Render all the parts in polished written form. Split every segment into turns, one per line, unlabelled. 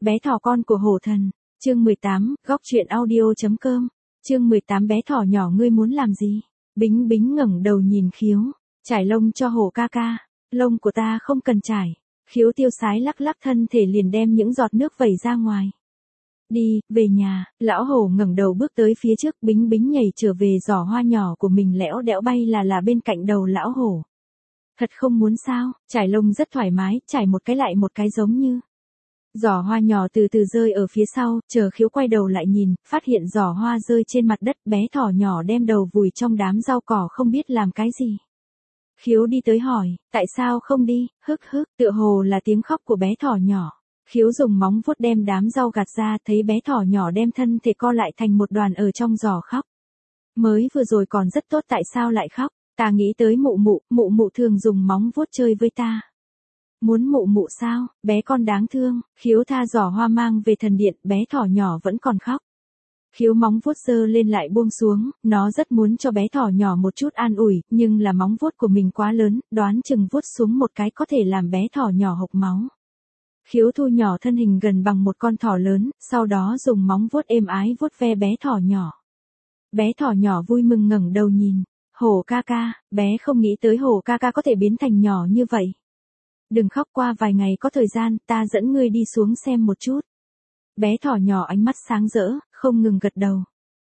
Bé thỏ con của hổ thần. Chương 18, góc truyện audio.com. Chương 18 bé thỏ nhỏ ngươi muốn làm gì? Bính Bính ngẩng đầu nhìn Khiếu. Trải lông cho hổ ca ca. Lông của ta không cần trải. Khiếu tiêu sái lắc lắc thân thể liền đem những giọt nước vẩy ra ngoài. Đi, về nhà. Lão hổ ngẩng đầu bước tới phía trước. Bính Bính nhảy trở về giỏ hoa nhỏ của mình lẽo đẽo bay là bên cạnh đầu lão hổ. Thật không muốn sao? Trải lông rất thoải mái, trải một cái lại một cái giống như. Giỏ hoa nhỏ từ từ rơi ở phía sau, chờ Khiếu quay đầu lại nhìn, phát hiện giỏ hoa rơi trên mặt đất, bé thỏ nhỏ đem đầu vùi trong đám rau cỏ không biết làm cái gì. Khiếu đi tới hỏi, tại sao không đi, hức hức, tựa hồ là tiếng khóc của bé thỏ nhỏ. Khiếu dùng móng vuốt đem đám rau gạt ra, thấy bé thỏ nhỏ đem thân thể co lại thành một đoàn ở trong giỏ khóc. Mới vừa rồi còn rất tốt tại sao lại khóc, ta nghĩ tới mụ mụ thường dùng móng vuốt chơi với ta. Muốn mụ mụ sao, bé con đáng thương. Khiếu tha giỏ hoa mang về thần điện, bé thỏ nhỏ vẫn còn khóc. Khiếu móng vuốt giơ lên lại buông xuống, nó rất muốn cho bé thỏ nhỏ một chút an ủi, nhưng là móng vuốt của mình quá lớn, đoán chừng vuốt xuống một cái có thể làm bé thỏ nhỏ hộc máu. Khiếu thu nhỏ thân hình gần bằng một con thỏ lớn, sau đó dùng móng vuốt êm ái vuốt ve bé thỏ nhỏ. Bé thỏ nhỏ vui mừng ngẩng đầu nhìn. Hổ ca ca, bé không nghĩ tới hổ ca ca có thể biến thành nhỏ như vậy. Đừng khóc, qua vài ngày có thời gian, ta dẫn ngươi đi xuống xem một chút. Bé thỏ nhỏ ánh mắt sáng rỡ, không ngừng gật đầu.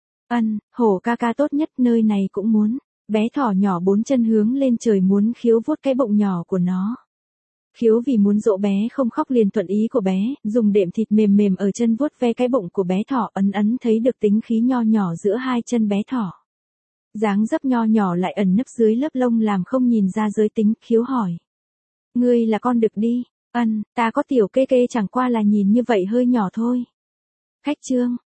Hổ ca ca tốt nhất, nơi này cũng muốn. Bé thỏ nhỏ bốn chân hướng lên trời muốn Khiếu vuốt cái bụng nhỏ của nó. Khiếu vì muốn dỗ bé không khóc liền thuận ý của bé, dùng đệm thịt mềm mềm ở chân vuốt ve cái bụng của bé thỏ, ấn thấy được tính khí nho nhỏ giữa hai chân bé thỏ. Dáng dấp nho nhỏ lại ẩn nấp dưới lớp lông làm không nhìn ra giới tính. Khiếu hỏi. Ngươi là con đực đi. Ta có tiểu kê kê chẳng qua là nhìn như vậy hơi nhỏ thôi. Khách trương,